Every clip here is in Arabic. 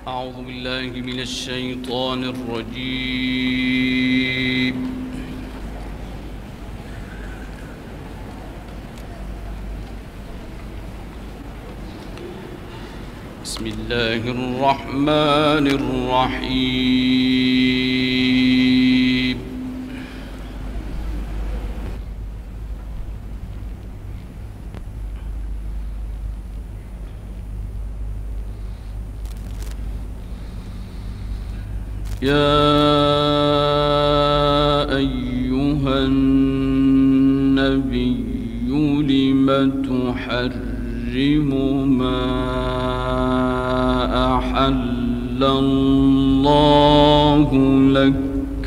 أعوذ بالله من الشيطان الرجيم. بسم الله الرحمن الرحيم. يا أيها النبي لم تحرم ما أحل الله لك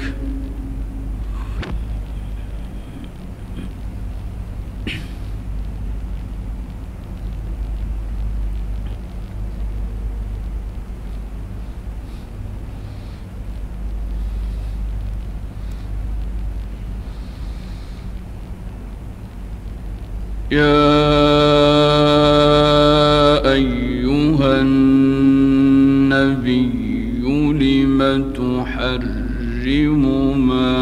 يا أيها النبي لم تحرم ما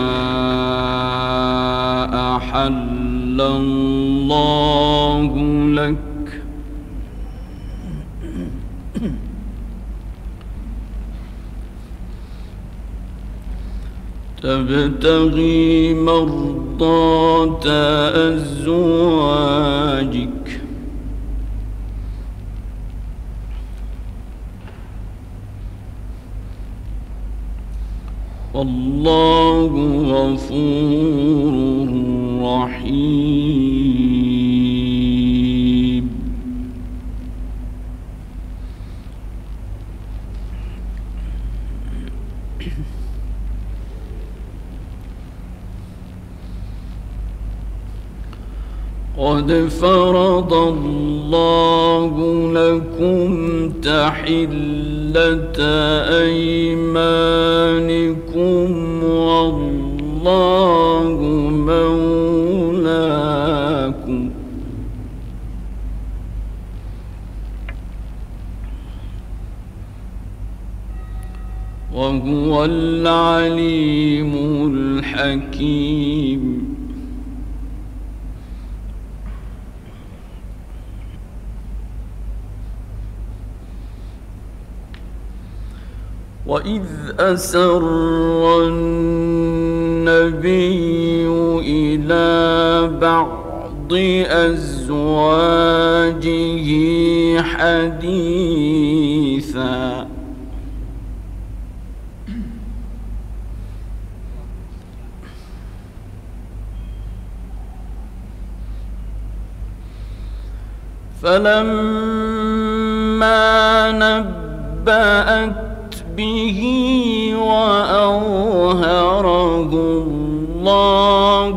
أحل الله لك تبتغي مرضات أزواجك والله غفور رحيم. قد فرض الله لكم تحلة أيمانكم والله مولاكم وهو العليم الحكيم. وإذ أسر النبي إلى بعض أزواجه حديثا فلما نبأت به وأظهره الله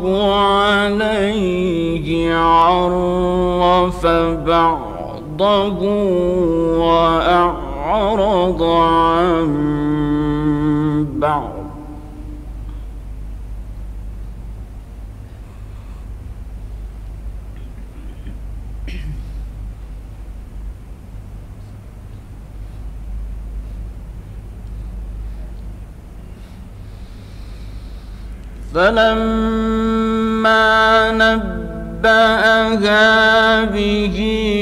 عليه عرف بعضه وأعرض عن بعض فلما نبأها به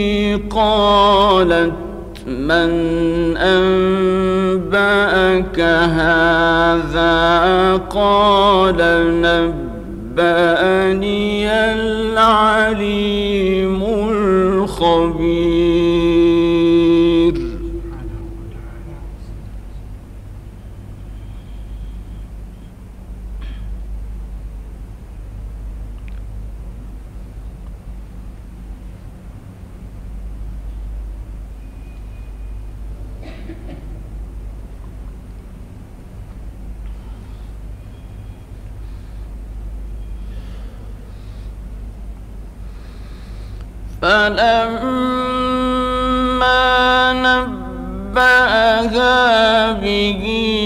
قالت من أنبأك هذا قال نبأني العليم الخبير. فلما نبأها به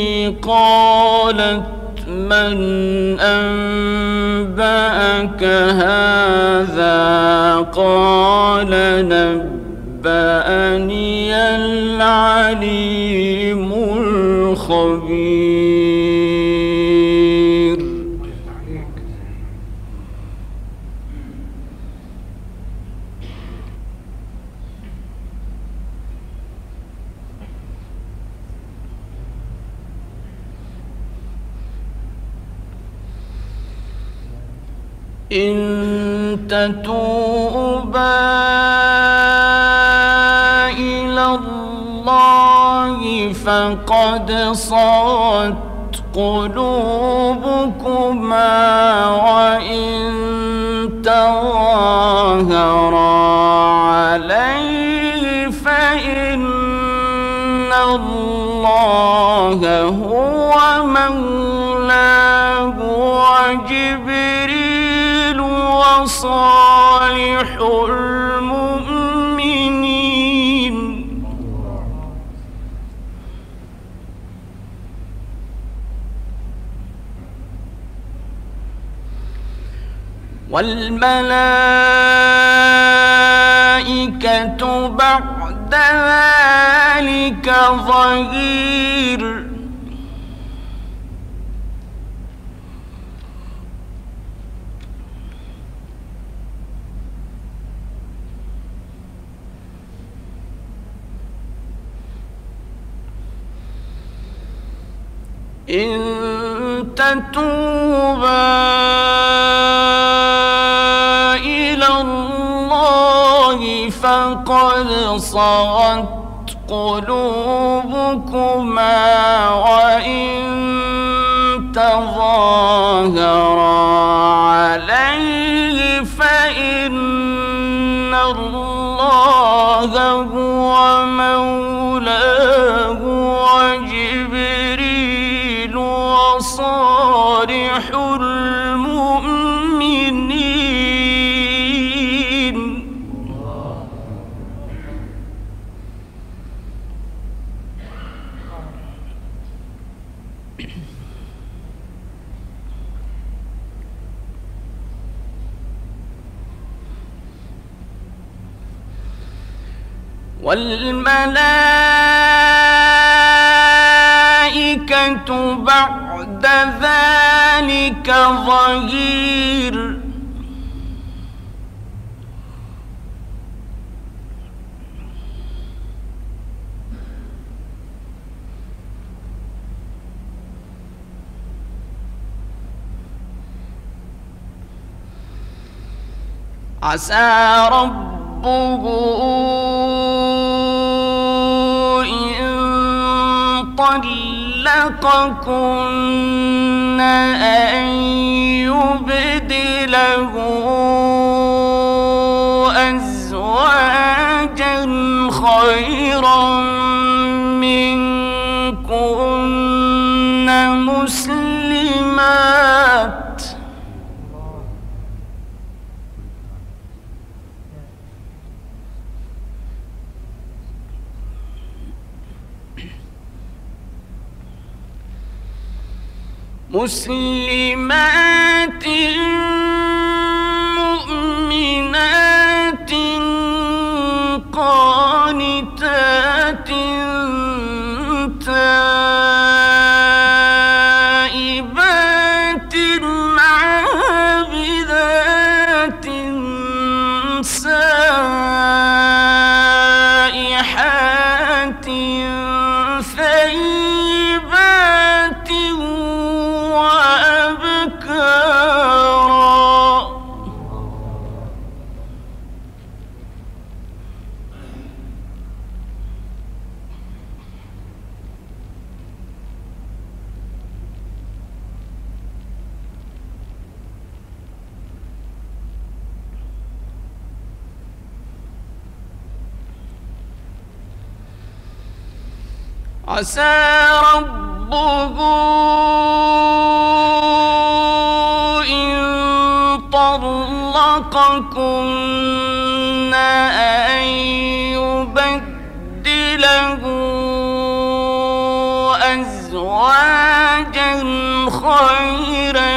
قالت من أنبأك هذا قال نبأني العليم العليم الخبير. إن تتوبا إلى الله فقد صغت قلوبكما، وإن تظاهرا عليه فإن الله هو مولاه وجبريل وصالح المؤمنين. والملائكة بعد ذلك ظهير. إن تتوبا إلى الله فقد صغت قلوبكما، وإن تظاهرا عليه فإن الله هو مولاه وجبريل وصالح المؤمنين. والملائكة بعد ذلك ظهير. عسى ربه إن طلقكن أن يبدله أزواجا خيرا منكن مسلمات مؤمنات قانتات تائبات عابدات سائحات ثيبات وأبكارا. عسى ربه إن طلقكن أن يبدله أزواجا خيرا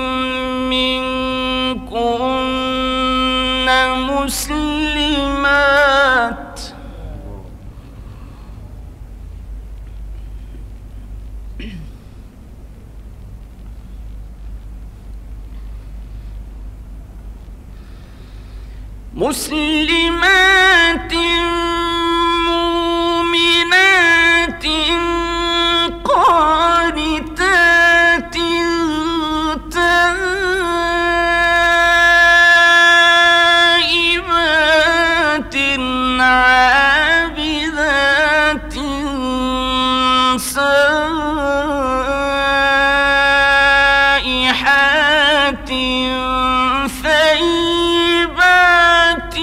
منكن مسلمات مسلمات مؤمنات قانتات تائبات عابدات سائحات ثيبات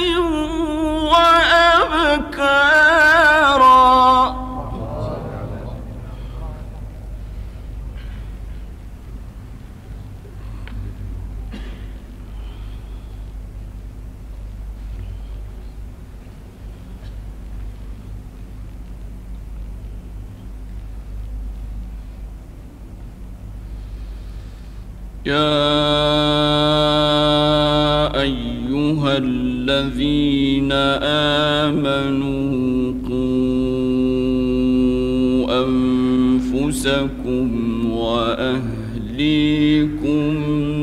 وأبكارا. يا أيها الذين آمنوا قوا أنفسكم وأهليكم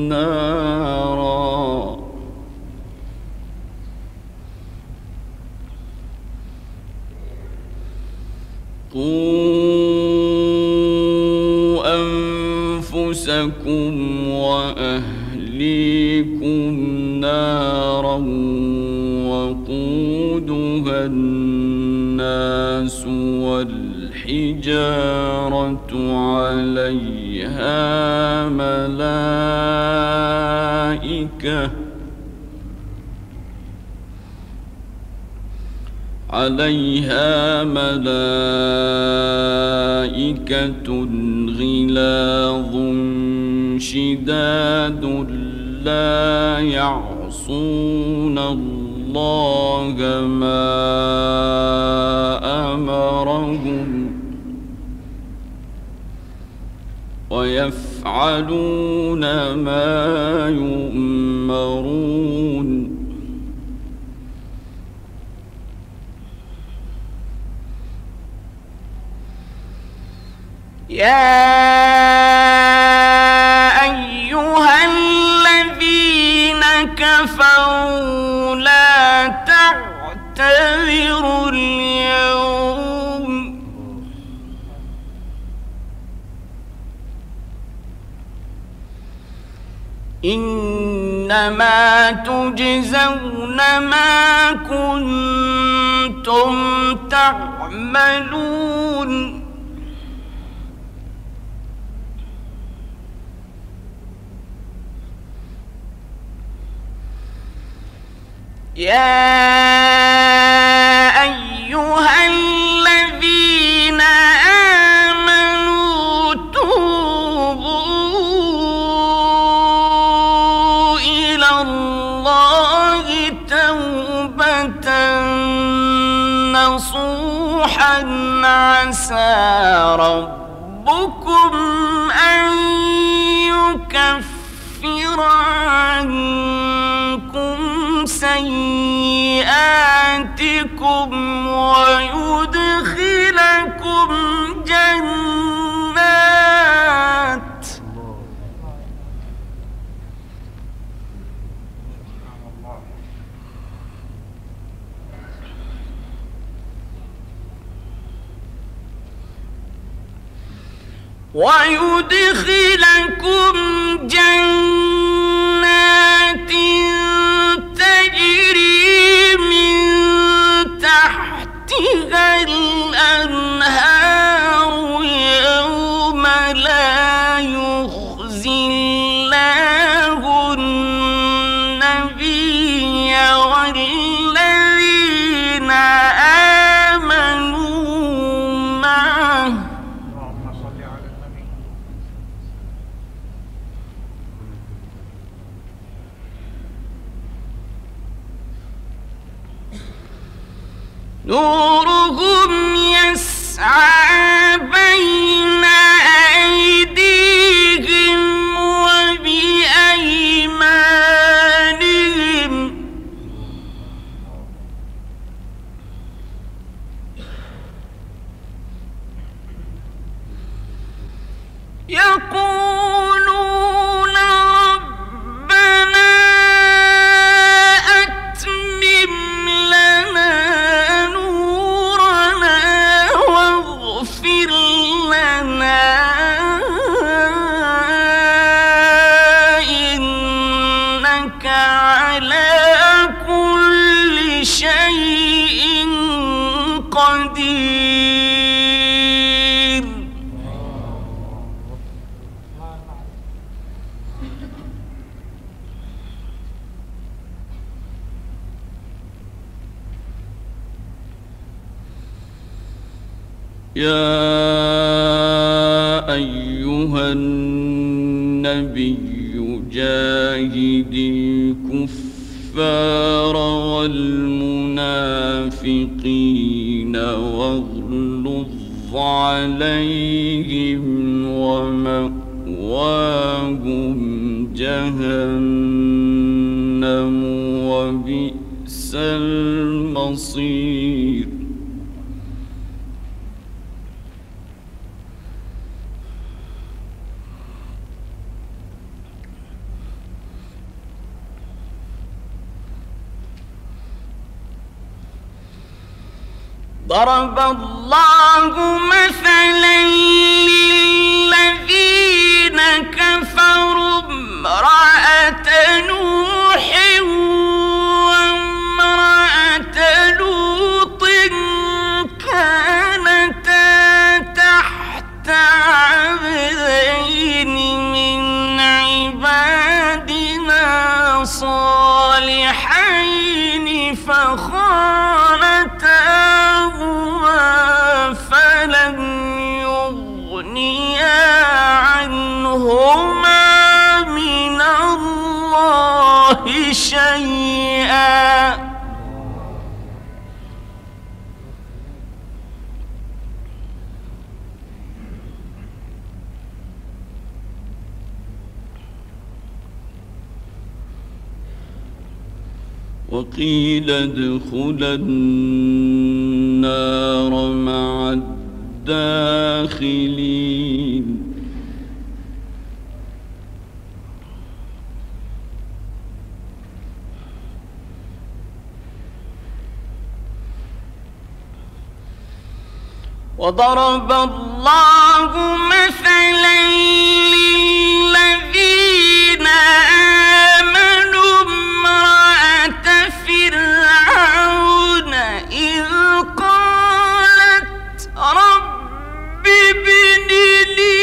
نارا أنفسكم وأهليكم نارا وقودها الناس والحجارة عليها ملائكة غلاظ شداد لا يعصون الله ما أمرهم ويفعلون ما يؤمرون. يا أيها الذين كفروا لا تعتذروا اليوم إنما تجزون ما كنتم تعملون. يا أيها الذين آمنوا توبوا إلى الله توبة نصوحا عسى ربكم أن يكفر عنكم سيئاتكم ويدخلكم جنات تجري من تحتها الأنهار يوم لا يخزي الله النبي والذين آمنوا معه نورهم يسعى بين أيديهم وبأيمانهم يقولون ربنا أتمم لنا نورنا واغفر لنا إنك على كل شيء قدير. يا أيها النبي جاهد الكفار والمنافقين واغلظ عليهم ومأواهم جهنم وبئس المصير. ضرب الله مثلا للذين كفروا امرأة نوح وامرأة لوط كانتا تحت عبدين من عبادنا صالحين فخانتاهما فلم يغنيا عنهما من الله شيئا وقيل ادخلا النار مع الداخلين. وضرب الله مثلا للذين آمنوا امرأة فرعون إذ قالت رب ابن لي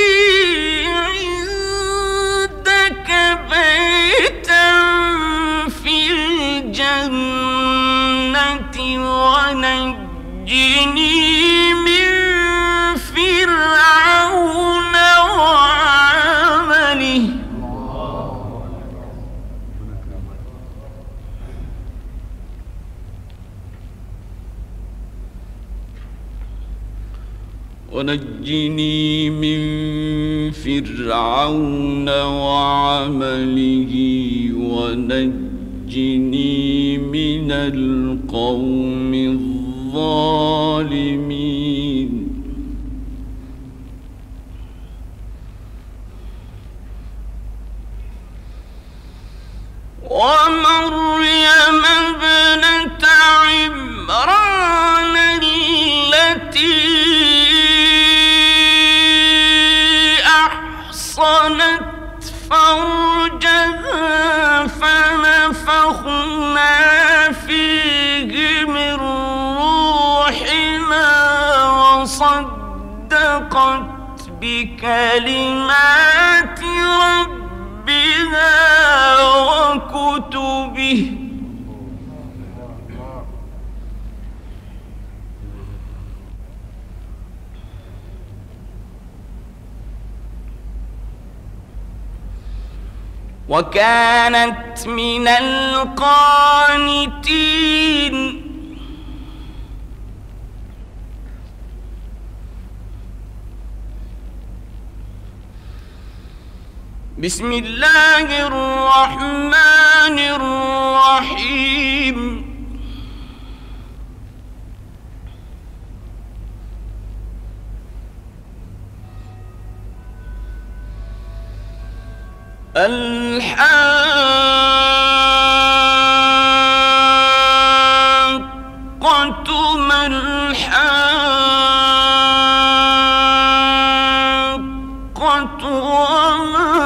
عندك بيتا في الجنة ونجني من فرعون وعمله ونجني من فرعون وعمله ونجني من القوم الظالمين. ومريم ابنة عمران التي أحصنت فرجها فنفخنا فيه من روحنا وصدقت بكلمات ربها وكتبه وكانت من القانتين. بسم الله الرحمن الرحيم. الحاقة ما الحاقة وما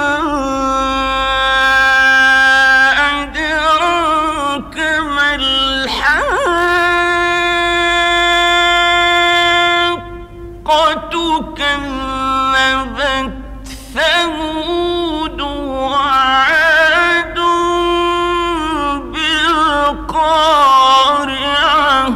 أدراك ما الحاقة كذبت ثمود وعاد بالقارعة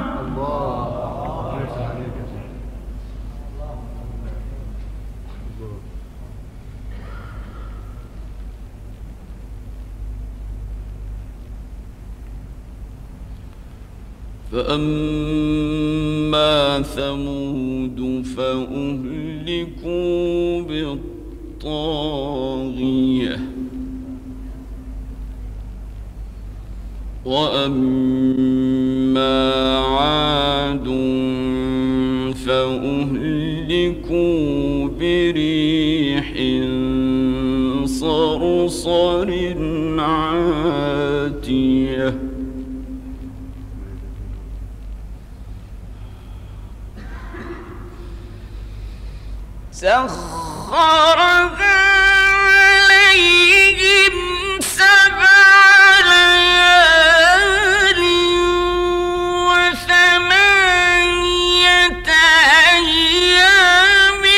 فأما ثمود فأهلكوا بالطاغية وأما عاد فأهلكوا بريح صرصر عاتية سخرها عليهم 7 ليال و8 أيام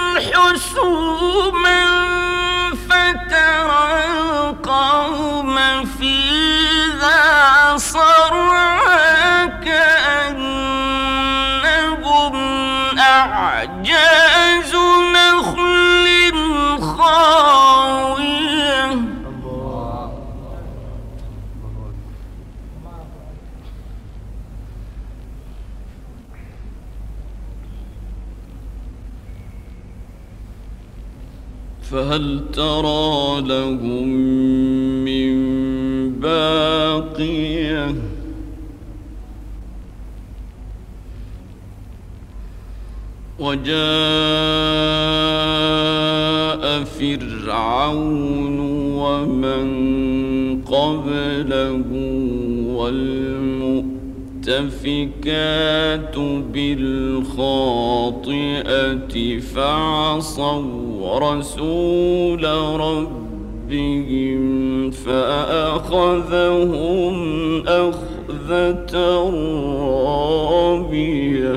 حسوما فترى القوم فيها صرعى كأنهم أعجاز نخل خاوية فهل ترى لهم من باقية وجاء فرعون ومن قبله والمؤتفكات بالخاطئة فعصوا رسول ربهم فأخذهم أخذة رابية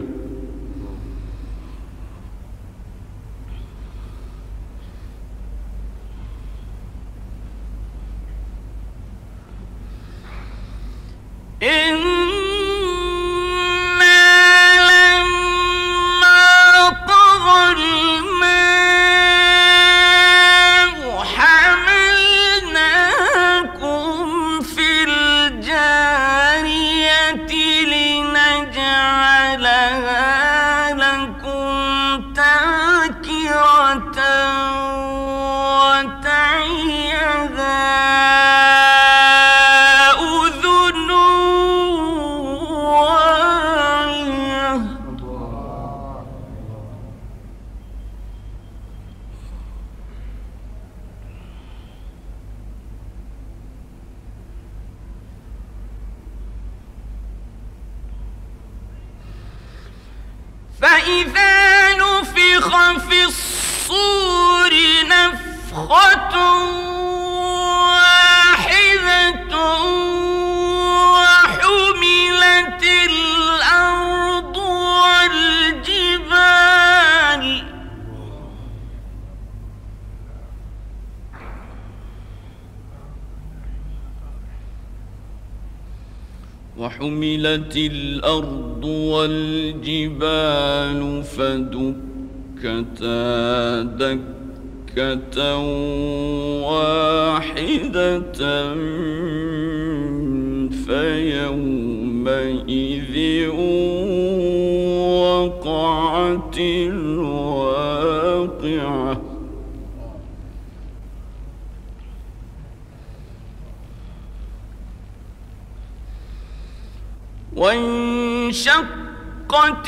فإذا نفخ في الصور نفخة واحدة وحملت الأرض والجبال فدكتا دكة واحدة فيومئذ وقعت الواقعة وانشقت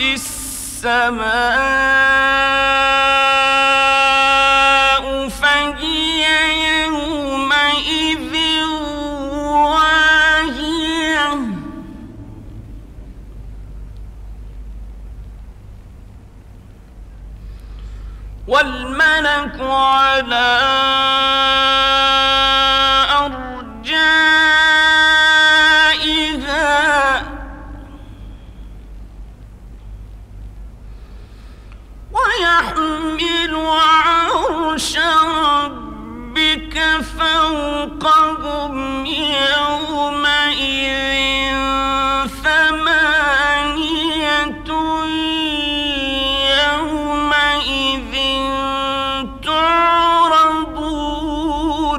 السماء فهي يومئذ والملك على أرجائها ويحمل عرش ربك فوقهم يومئذ ثمانية يومئذ تعرضون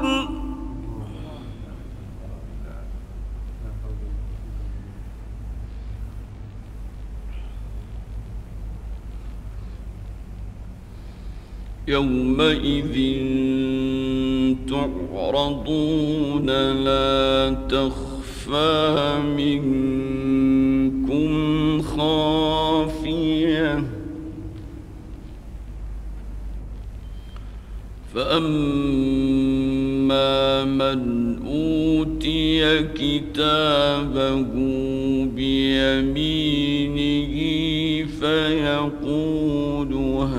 يومئذ تعرضون لا تخفى منكم خافية فأما من أوتي كتابه بيمينه فيقول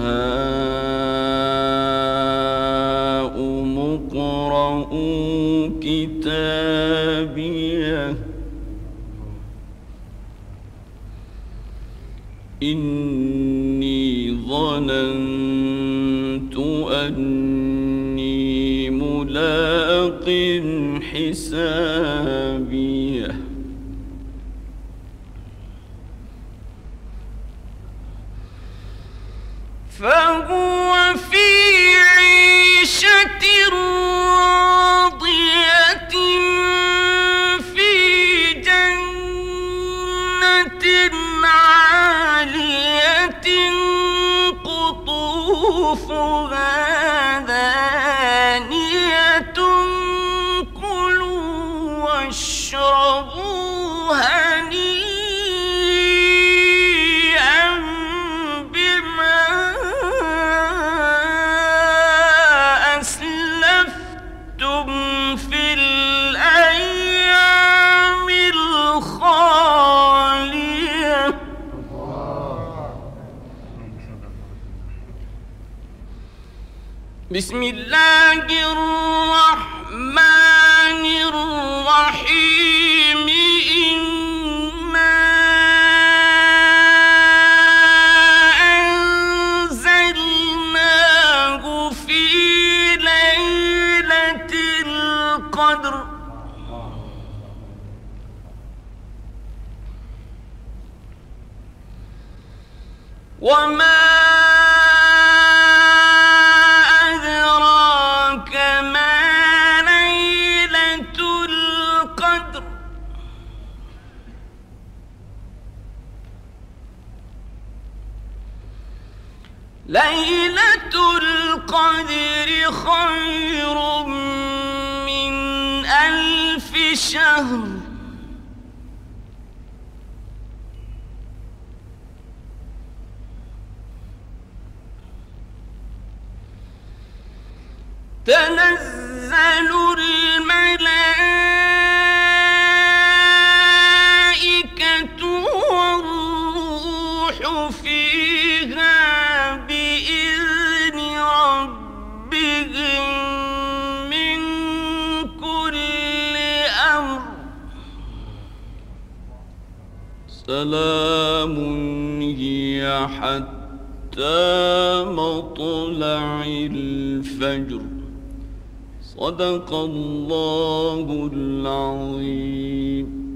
هاؤم اقرءوا كتابيه إني ظننت أني ملاق حسابيه فهو في عيشة راضية في جنة عالية قطوفها دانية كلوا واشربوا هنيئا بما أسلفتم في الأيام الخالية بسم الله الرحمن الرحيم إنا أنزلناه في ليلة القدر وما أدراك ما ليلة القدر ليلة القدر خير من 1000 شهر تنزل الملائكة والروح فيها بإذن ربهم من كل أمر سلام هي حتى مطلع الفجر صدق الله العظيم.